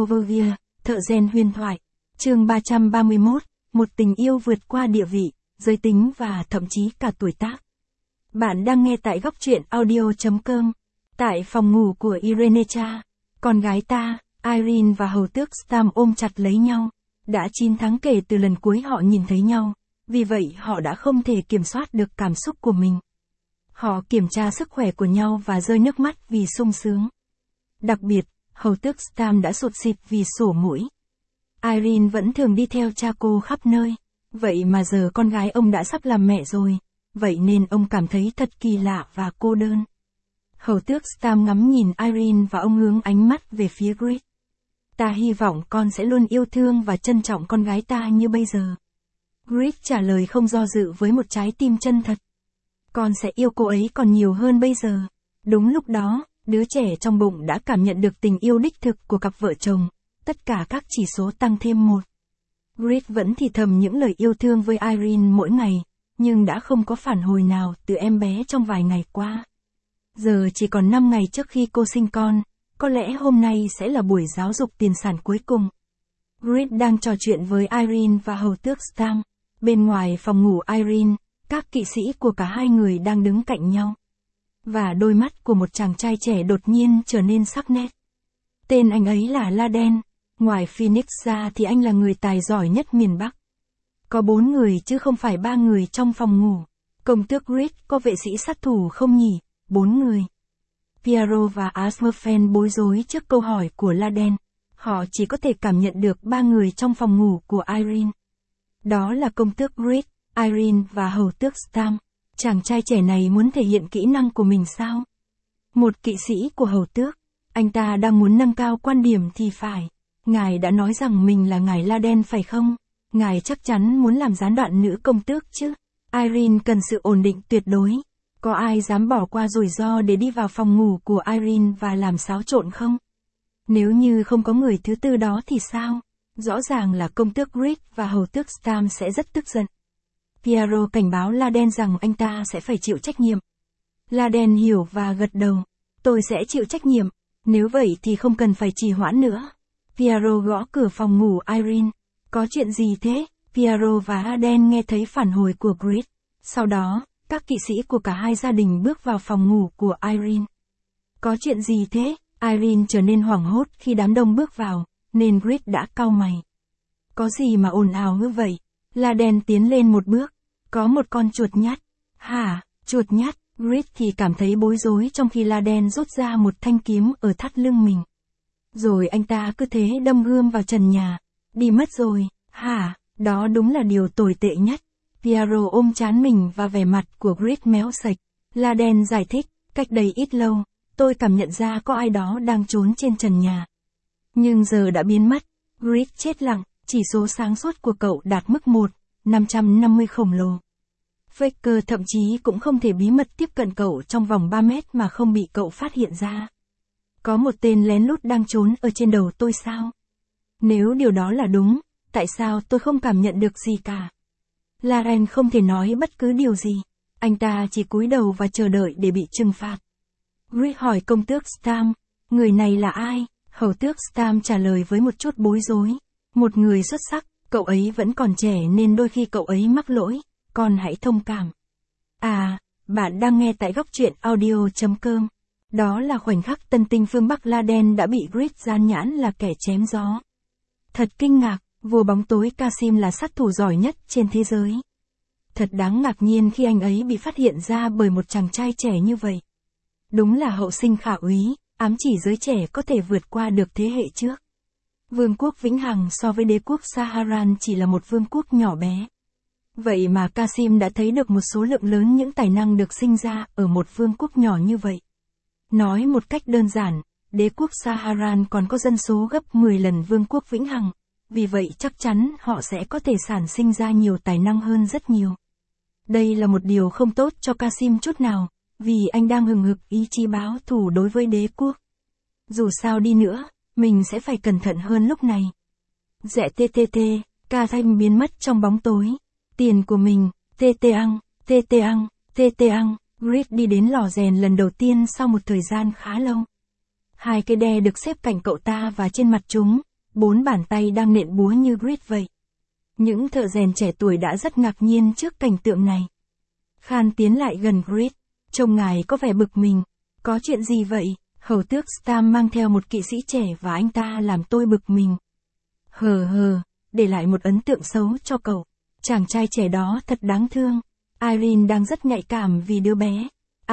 Overview, thợ rèn huyền thoại. Chương 331, một tình yêu vượt qua địa vị, giới tính và thậm chí cả tuổi tác. Bạn đang nghe tại góc truyện audio.com. Tại phòng ngủ của Irenecha, con gái ta, Irene và hầu tước Stam ôm chặt lấy nhau. Đã 9 tháng kể từ lần cuối họ nhìn thấy nhau, vì vậy họ đã không thể kiểm soát được cảm xúc của mình. Họ kiểm tra sức khỏe của nhau và rơi nước mắt vì sung sướng. Đặc biệt, hầu tước Stam đã sụt sịt vì sổ mũi. Irene vẫn thường đi theo cha cô khắp nơi, vậy mà giờ con gái ông đã sắp làm mẹ rồi, vậy nên ông cảm thấy thật kỳ lạ và cô đơn. Hầu tước Stam ngắm nhìn Irene và ông hướng ánh mắt về phía Grid. Ta hy vọng con sẽ luôn yêu thương và trân trọng con gái ta như bây giờ. Grid trả lời không do dự với một trái tim chân thật. Con sẽ yêu cô ấy còn nhiều hơn bây giờ. Đúng lúc đó, đứa trẻ trong bụng đã cảm nhận được tình yêu đích thực của cặp vợ chồng. Tất cả các chỉ số tăng thêm 1. Grid vẫn thì thầm những lời yêu thương với Irene mỗi ngày, nhưng đã không có phản hồi nào từ em bé trong vài ngày qua. Giờ chỉ còn 5 ngày trước khi cô sinh con, có lẽ hôm nay sẽ là buổi giáo dục tiền sản cuối cùng. Grid đang trò chuyện với Irene và hầu tước Stam. Bên ngoài phòng ngủ Irene, các kỵ sĩ của cả hai người đang đứng cạnh nhau. Và đôi mắt của một chàng trai trẻ đột nhiên trở nên sắc nét. Tên anh ấy là Laden. Ngoài Phoenix ra thì anh là người tài giỏi nhất miền Bắc. Có 4 người chứ không phải 3 người trong phòng ngủ. Công tước Grid có vệ sĩ sát thủ không nhỉ? 4 người. Piero và Asmerfen bối rối trước câu hỏi của Laden. Họ chỉ có thể cảm nhận được 3 người trong phòng ngủ của Irene. Đó là công tước Grid, Irene và hầu tước Stam. Chàng trai trẻ này muốn thể hiện kỹ năng của mình sao? Một kỵ sĩ của hầu tước. Anh ta đang muốn nâng cao quan điểm thì phải. Ngài đã nói rằng mình là ngài Laden phải không? Ngài chắc chắn muốn làm gián đoạn nữ công tước chứ? Irene cần sự ổn định tuyệt đối. Có ai dám bỏ qua rủi ro để đi vào phòng ngủ của Irene và làm xáo trộn không? Nếu như không có người thứ tư đó thì sao? Rõ ràng là công tước Grid và hầu tước Stam sẽ rất tức giận. Piero cảnh báo Laden rằng anh ta sẽ phải chịu trách nhiệm. Laden hiểu và gật đầu. Tôi sẽ chịu trách nhiệm. Nếu vậy thì không cần phải trì hoãn nữa. Piero gõ cửa phòng ngủ Irene. Có chuyện gì thế? Piero và Laden nghe thấy phản hồi của Grid. Sau đó, các kỵ sĩ của cả hai gia đình bước vào phòng ngủ của Irene. Có chuyện gì thế? Irene trở nên hoảng hốt khi đám đông bước vào, nên Grid đã cau mày. Có gì mà ồn ào như vậy? Laden tiến lên một bước. Có một con chuột nhắt. Hả? Chuột nhắt? Grid thì cảm thấy bối rối trong khi Laden rút ra một thanh kiếm ở thắt lưng mình. Rồi anh ta cứ thế đâm gươm vào trần nhà. Đi mất rồi. Hả? Đó đúng là điều tồi tệ nhất. Piero ôm trán mình và vẻ mặt của Grid méo sạch. Laden giải thích, cách đây ít lâu, tôi cảm nhận ra có ai đó đang trốn trên trần nhà. Nhưng giờ đã biến mất. Grid chết lặng, chỉ số sáng suốt của cậu đạt mức 1, 550 khổng lồ. Faker thậm chí cũng không thể bí mật tiếp cận cậu trong vòng 3 mét mà không bị cậu phát hiện ra. Có một tên lén lút đang trốn ở trên đầu tôi sao? Nếu điều đó là đúng, tại sao tôi không cảm nhận được gì cả? Laren không thể nói bất cứ điều gì. Anh ta chỉ cúi đầu và chờ đợi để bị trừng phạt. Grid hỏi công tước Stam, người này là ai? Hầu tước Stam trả lời với một chút bối rối. Một người xuất sắc, cậu ấy vẫn còn trẻ nên đôi khi cậu ấy mắc lỗi, con hãy thông cảm. À, bạn đang nghe tại góc truyện audio.com. Đó là khoảnh khắc tân tinh phương Bắc Laden đã bị Grid gian nhãn là kẻ chém gió. Thật kinh ngạc, vua bóng tối Kasim là sát thủ giỏi nhất trên thế giới. Thật đáng ngạc nhiên khi anh ấy bị phát hiện ra bởi một chàng trai trẻ như vậy. Đúng là hậu sinh khả úy, ám chỉ giới trẻ có thể vượt qua được thế hệ trước. Vương quốc Vĩnh Hằng so với đế quốc Saharan chỉ là một vương quốc nhỏ bé. Vậy mà Kasim đã thấy được một số lượng lớn những tài năng được sinh ra ở một vương quốc nhỏ như vậy. Nói một cách đơn giản, đế quốc Saharan còn có dân số gấp 10 lần vương quốc Vĩnh Hằng, vì vậy chắc chắn họ sẽ có thể sản sinh ra nhiều tài năng hơn rất nhiều. Đây là một điều không tốt cho Kasim chút nào, vì anh đang hừng hực ý chí báo thù đối với đế quốc. Dù sao đi nữa, mình sẽ phải cẩn thận hơn lúc này. Rẽ TTT, ca thanh biến mất trong bóng tối. Tiền của mình, TT ăn. Grid đi đến lò rèn lần đầu tiên sau một thời gian khá lâu. 2 cây đe được xếp cạnh cậu ta và trên mặt chúng, 4 bàn tay đang nện búa như Grid vậy. Những thợ rèn trẻ tuổi đã rất ngạc nhiên trước cảnh tượng này. Khan tiến lại gần Grid, trông ngài có vẻ bực mình. Có chuyện gì vậy? Hầu tước Stam mang theo một kỵ sĩ trẻ và anh ta làm tôi bực mình. Để lại một ấn tượng xấu cho cậu. Chàng trai trẻ đó thật đáng thương. Irene đang rất nhạy cảm vì đứa bé.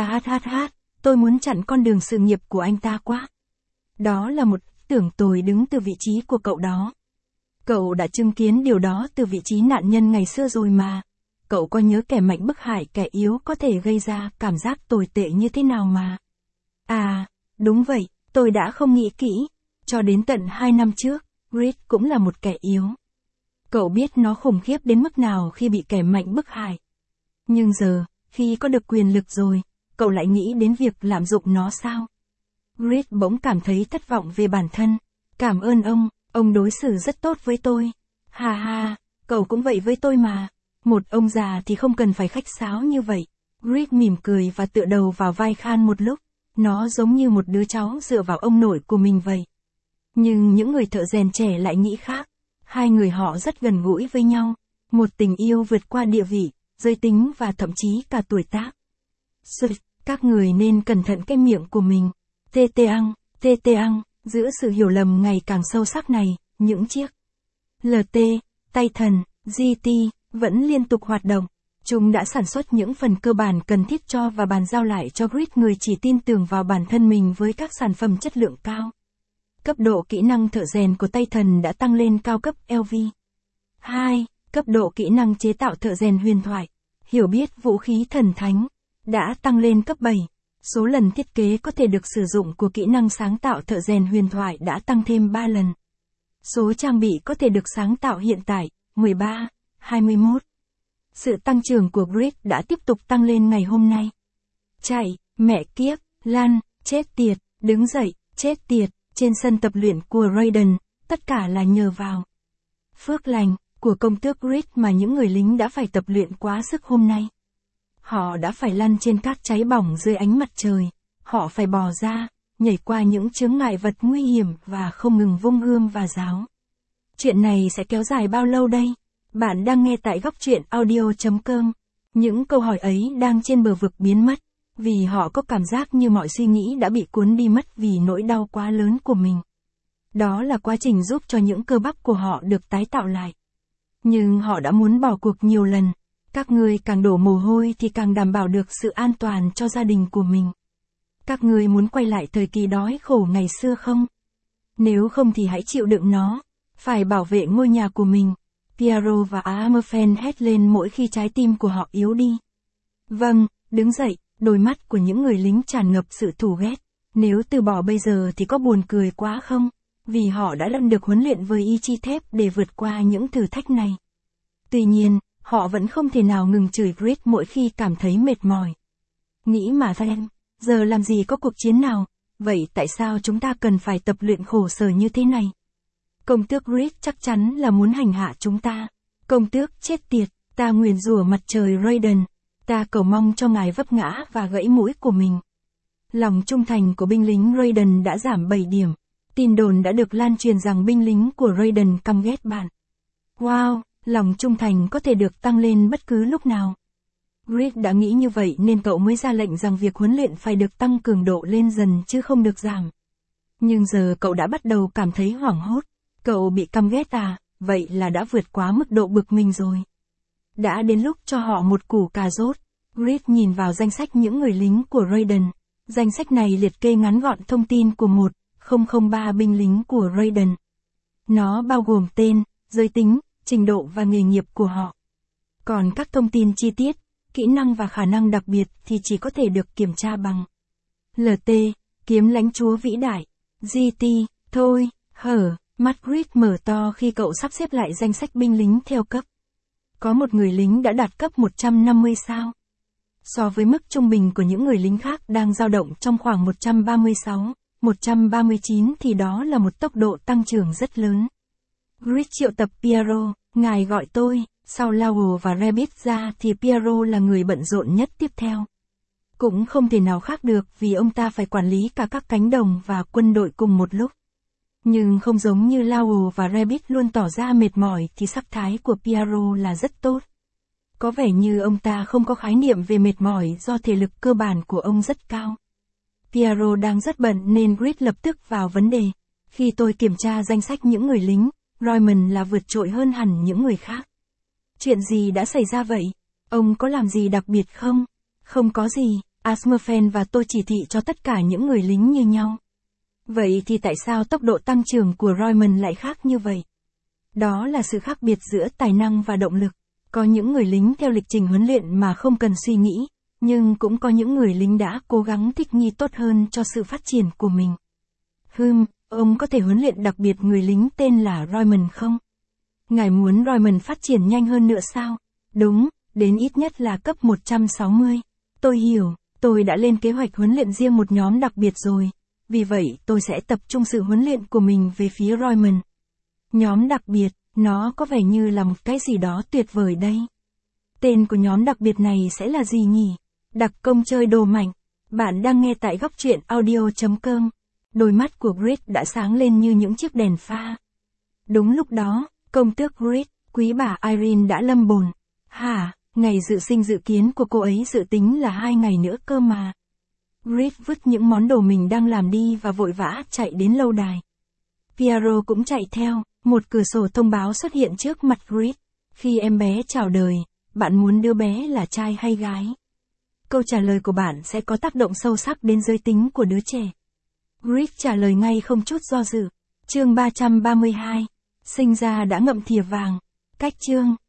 Tôi muốn chặn con đường sự nghiệp của anh ta quá. Đó là một tưởng tồi đứng từ vị trí của cậu đó. Cậu đã chứng kiến điều đó từ vị trí nạn nhân ngày xưa rồi mà. Cậu có nhớ kẻ mạnh bức hại kẻ yếu có thể gây ra cảm giác tồi tệ như thế nào mà. Đúng vậy, tôi đã không nghĩ kỹ. Cho đến tận 2 năm trước, Grid cũng là một kẻ yếu. Cậu biết nó khủng khiếp đến mức nào khi bị kẻ mạnh bức hại. Nhưng giờ, khi có được quyền lực rồi, cậu lại nghĩ đến việc lạm dụng nó sao? Grid bỗng cảm thấy thất vọng về bản thân. Cảm ơn ông đối xử rất tốt với tôi. Cậu cũng vậy với tôi mà. Một ông già thì không cần phải khách sáo như vậy. Grid mỉm cười và tựa đầu vào vai Khan một lúc. Nó giống như một đứa cháu dựa vào ông nội của mình vậy. Nhưng những người thợ rèn trẻ lại nghĩ khác. Hai người họ rất gần gũi với nhau. Một tình yêu vượt qua địa vị, giới tính và thậm chí cả tuổi tác. Các người nên cẩn thận cái miệng của mình. Tê ăn, giữa sự hiểu lầm ngày càng sâu sắc này, những chiếc LT, Titan, GT, vẫn liên tục hoạt động. Chúng đã sản xuất những phần cơ bản cần thiết cho và bàn giao lại cho Grid người chỉ tin tưởng vào bản thân mình với các sản phẩm chất lượng cao. Cấp độ kỹ năng thợ rèn của Titan đã tăng lên cao cấp LV. 2. Cấp độ kỹ năng chế tạo thợ rèn huyền thoại, hiểu biết vũ khí thần thánh, đã tăng lên cấp 7. Số lần thiết kế có thể được sử dụng của kỹ năng sáng tạo thợ rèn huyền thoại đã tăng thêm 3 lần. Số trang bị có thể được sáng tạo hiện tại, 13, 21. Sự tăng trưởng của Grid đã tiếp tục tăng lên ngày hôm nay. Chạy, mẹ kiếp, lăn, chết tiệt, đứng dậy, chết tiệt, trên sân tập luyện của Raiden, tất cả là nhờ vào phước lành của công tước Grid mà những người lính đã phải tập luyện quá sức hôm nay. Họ đã phải lăn trên cát cháy bỏng dưới ánh mặt trời, họ phải bò ra, nhảy qua những chướng ngại vật nguy hiểm và không ngừng vung gươm và giáo. Chuyện này sẽ kéo dài bao lâu đây? Bạn đang nghe tại góc truyện audio.com. Những câu hỏi ấy đang trên bờ vực biến mất, vì họ có cảm giác như mọi suy nghĩ đã bị cuốn đi mất vì nỗi đau quá lớn của mình. Đó là quá trình giúp cho những cơ bắp của họ được tái tạo lại. Nhưng họ đã muốn bỏ cuộc nhiều lần. Các ngươi càng đổ mồ hôi thì càng đảm bảo được sự an toàn cho gia đình của mình. Các ngươi muốn quay lại thời kỳ đói khổ ngày xưa không? Nếu không thì hãy chịu đựng nó. Phải bảo vệ ngôi nhà của mình. Piero và Amerfen hét lên mỗi khi trái tim của họ yếu đi. Vâng, đứng dậy, đôi mắt của những người lính tràn ngập sự thù ghét. Nếu từ bỏ bây giờ thì có buồn cười quá không? Vì họ đã được huấn luyện với ý chí thép để vượt qua những thử thách này. Tuy nhiên, họ vẫn không thể nào ngừng chửi Grid mỗi khi cảm thấy mệt mỏi. Nghĩ mà xem, giờ làm gì có cuộc chiến nào, vậy tại sao chúng ta cần phải tập luyện khổ sở như thế này? Công tước Grid chắc chắn là muốn hành hạ chúng ta. Công tước chết tiệt, ta nguyền rủa mặt trời Raiden, ta cầu mong cho ngài vấp ngã và gãy mũi của mình. Lòng trung thành của binh lính Raiden đã giảm 7 điểm. Tin đồn đã được lan truyền rằng binh lính của Raiden căm ghét bạn. Wow, lòng trung thành có thể được tăng lên bất cứ lúc nào. Grid đã nghĩ như vậy nên cậu mới ra lệnh rằng việc huấn luyện phải được tăng cường độ lên dần chứ không được giảm. Nhưng giờ cậu đã bắt đầu cảm thấy hoảng hốt. Cậu bị căm ghét vậy là đã vượt quá mức độ bực mình rồi. Đã đến lúc cho họ một củ cà rốt. Grid nhìn vào danh sách những người lính của Raiden. Danh sách này liệt kê ngắn gọn thông tin của 1003 binh lính của Raiden. Nó bao gồm tên, giới tính, trình độ và nghề nghiệp của họ. Còn các thông tin chi tiết, kỹ năng và khả năng đặc biệt thì chỉ có thể được kiểm tra bằng LT, kiếm lãnh chúa vĩ đại, GT, thôi, mắt Grid mở to khi cậu sắp xếp lại danh sách binh lính theo cấp. Có một người lính đã đạt cấp 150 sao. So với mức trung bình của những người lính khác đang dao động trong khoảng 136, 139 thì đó là một tốc độ tăng trưởng rất lớn. Grid triệu tập Piero, ngài gọi tôi, sau Laurel và Rabbit ra thì Piero là người bận rộn nhất tiếp theo. Cũng không thể nào khác được vì ông ta phải quản lý cả các cánh đồng và quân đội cùng một lúc. Nhưng không giống như Lowell và Rabbit luôn tỏ ra mệt mỏi thì sắc thái của Piero là rất tốt. Có vẻ như ông ta không có khái niệm về mệt mỏi do thể lực cơ bản của ông rất cao. Piero đang rất bận nên Grid lập tức vào vấn đề. Khi tôi kiểm tra danh sách những người lính, Royman là vượt trội hơn hẳn những người khác. Chuyện gì đã xảy ra vậy? Ông có làm gì đặc biệt không? Không có gì, Asmerfen và tôi chỉ thị cho tất cả những người lính như nhau. Vậy thì tại sao tốc độ tăng trưởng của Royman lại khác như vậy? Đó là sự khác biệt giữa tài năng và động lực. Có những người lính theo lịch trình huấn luyện mà không cần suy nghĩ, nhưng cũng có những người lính đã cố gắng thích nghi tốt hơn cho sự phát triển của mình. Ông có thể huấn luyện đặc biệt người lính tên là Royman không? Ngài muốn Royman phát triển nhanh hơn nữa sao? Đúng, đến ít nhất là cấp 160. Tôi hiểu, tôi đã lên kế hoạch huấn luyện riêng một nhóm đặc biệt rồi. Vì vậy tôi sẽ tập trung sự huấn luyện của mình về phía Royman. Nhóm đặc biệt, nó có vẻ như là một cái gì đó tuyệt vời đây. Tên của nhóm đặc biệt này sẽ là gì nhỉ? Đặc công chơi đồ mạnh. Bạn đang nghe tại góc truyện audio.com. Đôi mắt của Grid đã sáng lên như những chiếc đèn pha. Đúng lúc đó, công tước Grid, quý bà Irene đã lâm bồn. Hả, ngày dự sinh dự kiến của cô ấy dự tính là 2 ngày nữa cơ mà. Grid vứt những món đồ mình đang làm đi và vội vã chạy đến lâu đài. Piero cũng chạy theo, một cửa sổ thông báo xuất hiện trước mặt Grid. Khi em bé chào đời, bạn muốn đứa bé là trai hay gái? Câu trả lời của bạn sẽ có tác động sâu sắc đến giới tính của đứa trẻ. Grid trả lời ngay không chút do dự. Chương 332. Sinh ra đã ngậm thìa vàng. Cách chương.